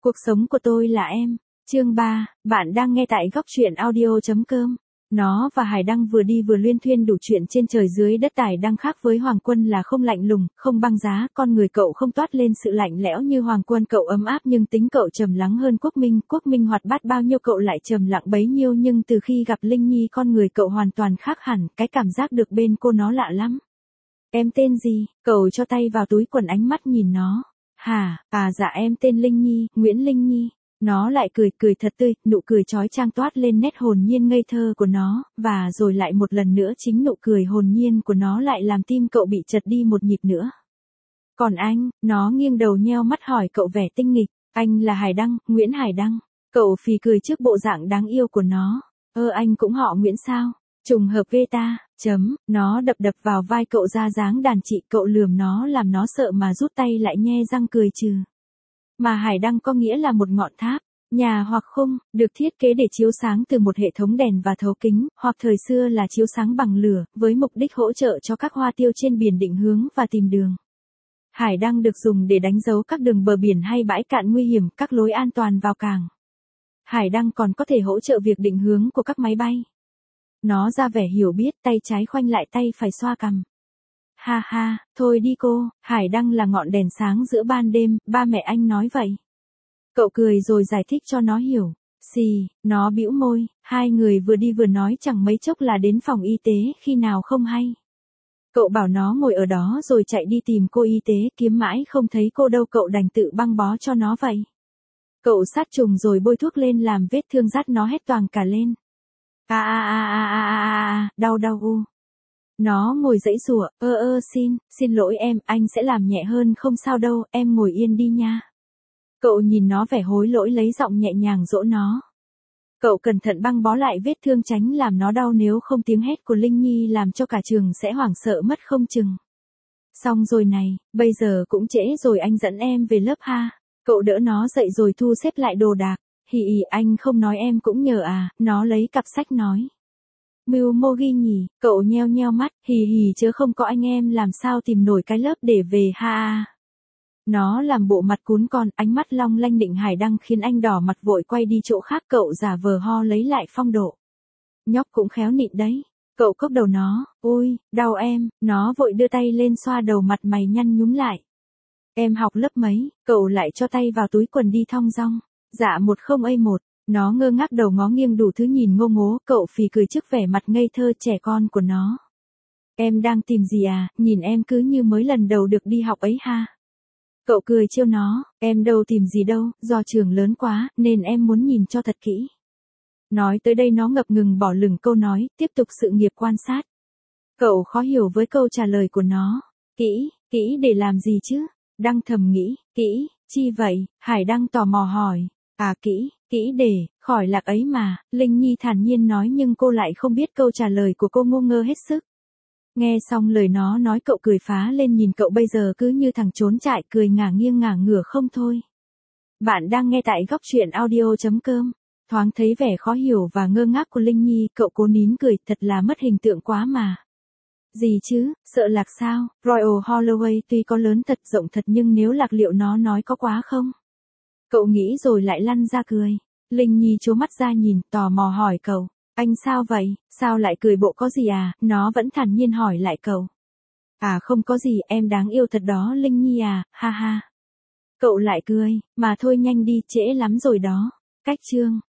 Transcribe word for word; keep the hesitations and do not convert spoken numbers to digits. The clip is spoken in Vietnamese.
Cuộc sống của tôi là em. Chương ba, bạn đang nghe tại góc truyện audio chấm com. Nó và Hải Đăng vừa đi vừa luyên thuyên đủ chuyện trên trời dưới đất. Tài Đăng khác với Hoàng Quân là không lạnh lùng, không băng giá, con người cậu không toát lên sự lạnh lẽo như Hoàng Quân. Cậu ấm áp nhưng tính cậu trầm lắng hơn Quốc Minh. Quốc Minh hoạt bát bao nhiêu cậu lại trầm lặng bấy nhiêu, nhưng từ khi gặp Linh Nhi con người cậu hoàn toàn khác hẳn, cái cảm giác được bên cô nó lạ lắm. Em tên gì? Cậu cho tay vào túi quần ánh mắt nhìn nó. Hả, à dạ em tên Linh Nhi, Nguyễn Linh Nhi. Nó lại cười, cười thật tươi, nụ cười chói chang toát lên nét hồn nhiên ngây thơ của nó, và rồi lại một lần nữa chính nụ cười hồn nhiên của nó lại làm tim cậu bị chật đi một nhịp nữa. Còn anh, nó nghiêng đầu nheo mắt hỏi cậu vẻ tinh nghịch, anh là Hải Đăng, Nguyễn Hải Đăng. Cậu phì cười trước bộ dạng đáng yêu của nó. Ơ anh cũng họ Nguyễn sao? Trùng hợp ghê ta, chấm, nó đập đập vào vai cậu ra dáng đàn chị. Cậu lườm nó làm nó sợ mà rút tay lại nhe răng cười trừ. Mà Hải Đăng có nghĩa là một ngọn tháp, nhà hoặc khung, được thiết kế để chiếu sáng từ một hệ thống đèn và thấu kính, hoặc thời xưa là chiếu sáng bằng lửa, với mục đích hỗ trợ cho các hoa tiêu trên biển định hướng và tìm đường. Hải Đăng được dùng để đánh dấu các đường bờ biển hay bãi cạn nguy hiểm, các lối an toàn vào cảng. Hải Đăng còn có thể hỗ trợ việc định hướng của các máy bay. Nó ra vẻ hiểu biết, tay trái khoanh lại tay phải xoa cằm. Ha ha, thôi đi cô, Hải Đăng là ngọn đèn sáng giữa ban đêm, ba mẹ anh nói vậy. Cậu cười rồi giải thích cho nó hiểu. Xì, nó bĩu môi, hai người vừa đi vừa nói chẳng mấy chốc là đến phòng y tế, khi nào không hay. Cậu bảo nó ngồi ở đó rồi chạy đi tìm cô y tế, kiếm mãi không thấy cô đâu, cậu đành tự băng bó cho nó vậy. Cậu sát trùng rồi bôi thuốc lên làm vết thương rát, nó hét toàng cả lên. A a a a a a a, đau đau u. Nó ngồi giãy giụa, ơ ơ xin, xin lỗi em, anh sẽ làm nhẹ hơn không sao đâu, em ngồi yên đi nha. Cậu nhìn nó vẻ hối lỗi lấy giọng nhẹ nhàng dỗ nó. Cậu cẩn thận băng bó lại vết thương tránh làm nó đau, nếu không tiếng hét của Linh Nhi làm cho cả trường sẽ hoảng sợ mất không chừng. Xong rồi này, bây giờ cũng trễ rồi, anh dẫn em về lớp ha. Cậu đỡ nó dậy rồi thu xếp lại đồ đạc. Hì hì, anh không nói em cũng nhờ à, nó lấy cặp sách nói. Mưu mô ghi nhỉ, cậu nheo nheo mắt, hì hì chớ không có anh em làm sao tìm nổi cái lớp để về ha. Nó làm bộ mặt cún con, ánh mắt long lanh định Hải Đăng khiến anh đỏ mặt vội quay đi chỗ khác. Cậu giả vờ ho lấy lại phong độ. Nhóc cũng khéo nịnh đấy. Cậu cốc đầu nó, ôi, đau em, nó vội đưa tay lên xoa đầu mặt mày nhăn nhúm lại. Em học lớp mấy? Cậu lại cho tay vào túi quần đi thong dong. Dạ một không a một. Nó ngơ ngác đầu ngó nghiêng đủ thứ nhìn ngô ngố, cậu phì cười trước vẻ mặt ngây thơ trẻ con của nó. Em đang tìm gì à, nhìn em cứ như mới lần đầu được đi học ấy ha. Cậu cười trêu nó, em đâu tìm gì đâu, do trường lớn quá, nên em muốn nhìn cho thật kỹ. Nói tới đây nó ngập ngừng bỏ lửng câu nói, tiếp tục sự nghiệp quan sát. Cậu khó hiểu với câu trả lời của nó. Kỹ, kỹ để làm gì chứ? Đăng thầm nghĩ, kỹ, chi vậy? Hải Đăng tò mò hỏi. À kỹ, kỹ để, khỏi lạc ấy mà, Linh Nhi thản nhiên nói, nhưng cô lại không biết câu trả lời của cô ngu ngơ hết sức. Nghe xong lời nó nói cậu cười phá lên, nhìn cậu bây giờ cứ như thằng trốn trại, cười ngả nghiêng ngả ngửa không thôi. Bạn đang nghe tại góc truyện audio chấm com. Thoáng thấy vẻ khó hiểu và ngơ ngác của Linh Nhi, cậu cố nín cười, thật là mất hình tượng quá mà. Gì chứ, sợ lạc sao? Royal Holloway tuy có lớn thật rộng thật, nhưng nếu lạc liệu nó nói có quá không? Cậu nghĩ rồi lại lăn ra cười. Linh Nhi trố mắt ra nhìn, tò mò hỏi cậu. Anh sao vậy, sao lại cười bộ có gì à? Nó vẫn thản nhiên hỏi lại cậu. À không có gì, em đáng yêu thật đó Linh Nhi à, ha ha. Cậu lại cười, mà thôi nhanh đi, trễ lắm rồi đó. Cách chương.